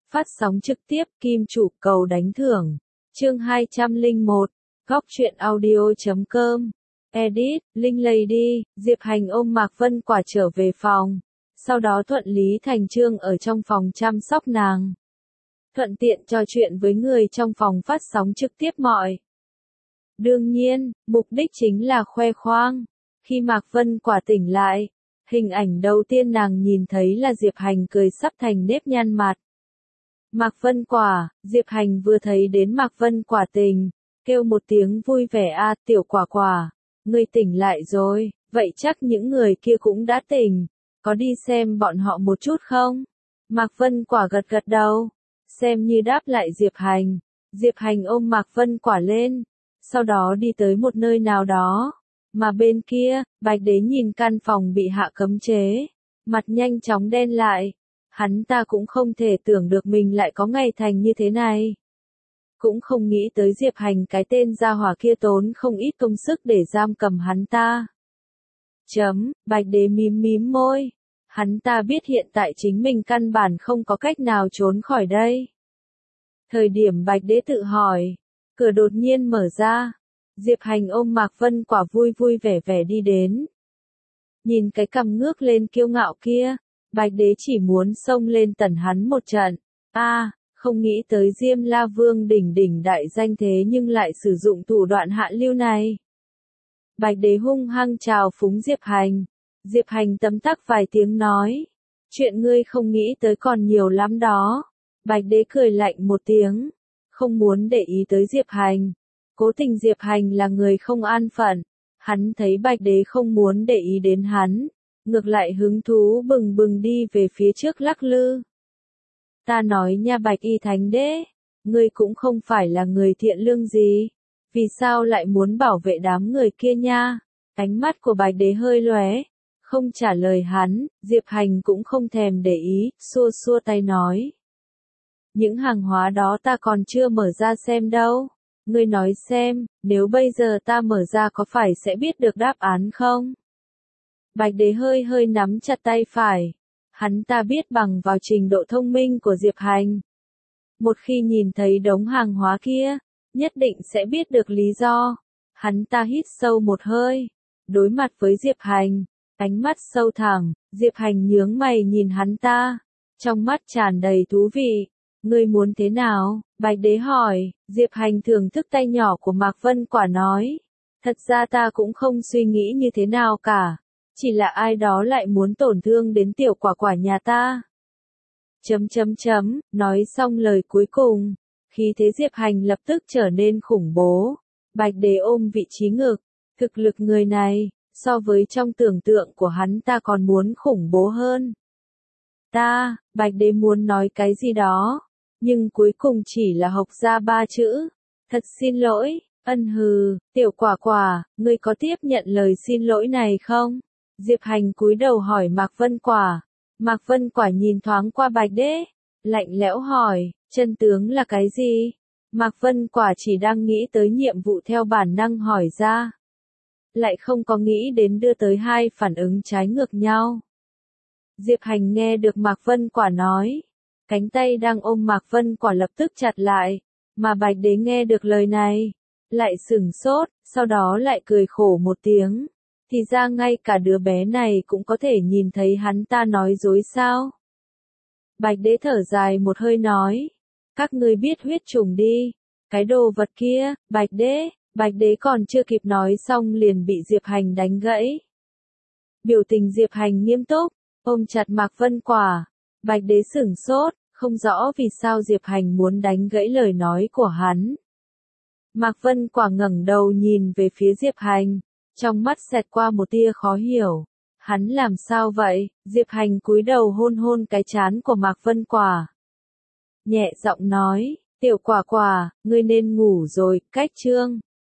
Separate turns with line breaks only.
Phát sóng trực tiếp Kim Chủ cầu đánh thưởng. Chương 201. Góc truyện audio.com. Edit, Linh Lady, Diệp Hành ôm Mạc Vân Quả trở về phòng. Sau đó thuận lý thành chương ở trong phòng chăm sóc nàng. Thuận tiện trò chuyện với người trong phòng phát sóng trực tiếp mọi. Đương nhiên, mục đích chính là khoe khoang. Khi Mạc Vân Quả tỉnh lại, hình ảnh đầu tiên nàng nhìn thấy là Diệp Hành cười sắp thành nếp nhăn mặt. Mạc Vân Quả, Diệp Hành vừa thấy đến Mạc Vân Quả tỉnh, kêu một tiếng vui vẻ a, tiểu quả quả, ngươi tỉnh lại rồi, vậy chắc những người kia cũng đã tỉnh, có đi xem bọn họ một chút không? Mạc Vân Quả gật gật đầu, xem như đáp lại Diệp Hành. Diệp Hành ôm Mạc Vân Quả lên, sau đó đi tới một nơi nào đó, mà bên kia, Bạch Đế nhìn căn phòng bị hạ cấm chế, mặt nhanh chóng đen lại. Hắn ta cũng không thể tưởng được mình lại có ngày thành như thế này. Cũng không nghĩ tới Diệp Hành cái tên gia hỏa kia tốn không ít công sức để giam cầm hắn ta. Bạch Đế mím mím môi. Hắn ta biết hiện tại chính mình căn bản không có cách nào trốn khỏi đây. Thời điểm Bạch Đế tự hỏi, cửa đột nhiên mở ra. Diệp Hành ôm Mạc Vân Quả vui vui vẻ vẻ đi đến. Nhìn cái cằm ngước lên kiêu ngạo kia. Bạch Đế chỉ muốn xông lên tẩn hắn một trận. Không nghĩ tới Diêm La Vương đỉnh đỉnh đại danh thế nhưng lại sử dụng thủ đoạn hạ lưu này. Bạch Đế hung hăng chào phúng Diệp Hành. Diệp Hành tấm tắc vài tiếng nói. Chuyện ngươi không nghĩ tới còn nhiều lắm đó. Bạch Đế cười lạnh một tiếng. Không muốn để ý tới Diệp Hành. Cố tình Diệp Hành là người không an phận. Hắn thấy Bạch Đế không muốn để ý đến hắn. Ngược lại hứng thú bừng bừng đi về phía trước lắc lư. Ta nói nha Bạch Y Thánh Đế, ngươi cũng không phải là người thiện lương gì, vì sao lại muốn bảo vệ đám người kia nha? Ánh mắt của Bạch Đế hơi lóe, không trả lời hắn, Diệp Hành cũng không thèm để ý, xua xua tay nói. Những hàng hóa đó ta còn chưa mở ra xem đâu, ngươi nói xem, nếu bây giờ ta mở ra có phải sẽ biết được đáp án không? Bạch Đế hơi hơi nắm chặt tay phải. Hắn ta biết bằng vào trình độ thông minh của Diệp Hành. Một khi nhìn thấy đống hàng hóa kia, nhất định sẽ biết được lý do. Hắn ta hít sâu một hơi. Đối mặt với Diệp Hành, ánh mắt sâu thẳm, Diệp Hành nhướng mày nhìn hắn ta. Trong mắt tràn đầy thú vị. Ngươi muốn thế nào? Bạch Đế hỏi. Diệp Hành thưởng thức tay nhỏ của Mạc Vân Quả nói. Thật ra ta cũng không suy nghĩ như thế nào cả. Chỉ là ai đó lại muốn tổn thương đến tiểu quả quả nhà ta. Nói xong lời cuối cùng, khí thế Diệp Hành lập tức trở nên khủng bố. Bạch Đế ôm vị trí ngực, thực lực người này, so với trong tưởng tượng của hắn ta còn muốn khủng bố hơn. Bạch Đế muốn nói cái gì đó, nhưng cuối cùng chỉ là hộc ra 3 chữ. Thật xin lỗi, tiểu quả quả, ngươi có tiếp nhận lời xin lỗi này không? Diệp Hành cúi đầu hỏi Mạc Vân Quả. Mạc Vân Quả nhìn thoáng qua Bạch Đế, lạnh lẽo hỏi, chân tướng là cái gì? Mạc Vân Quả chỉ đang nghĩ tới nhiệm vụ theo bản năng hỏi ra. Lại không có nghĩ đến đưa tới hai phản ứng trái ngược nhau. Diệp Hành nghe được Mạc Vân Quả nói. Cánh tay đang ôm Mạc Vân Quả lập tức chặt lại. Mà Bạch Đế nghe được lời này. Lại sửng sốt, sau đó lại cười khổ một tiếng. Thì ra ngay cả đứa bé này cũng có thể nhìn thấy hắn ta nói dối sao? Bạch Đế thở dài một hơi nói. Các ngươi biết huyết trùng đi. Cái đồ vật kia, Bạch Đế còn chưa kịp nói xong liền bị Diệp Hành đánh gãy. Biểu tình Diệp Hành nghiêm túc, ôm chặt Mạc Vân Quả. Bạch Đế sửng sốt, không rõ vì sao Diệp Hành muốn đánh gãy lời nói của hắn. Mạc Vân Quả ngẩng đầu nhìn về phía Diệp Hành. Trong mắt xẹt qua một tia khó hiểu. Hắn làm sao vậy? Diệp Hành cúi đầu hôn hôn cái trán của Mạc Vân Quả. Nhẹ giọng nói, tiểu quả quả, ngươi nên ngủ rồi, cách chương.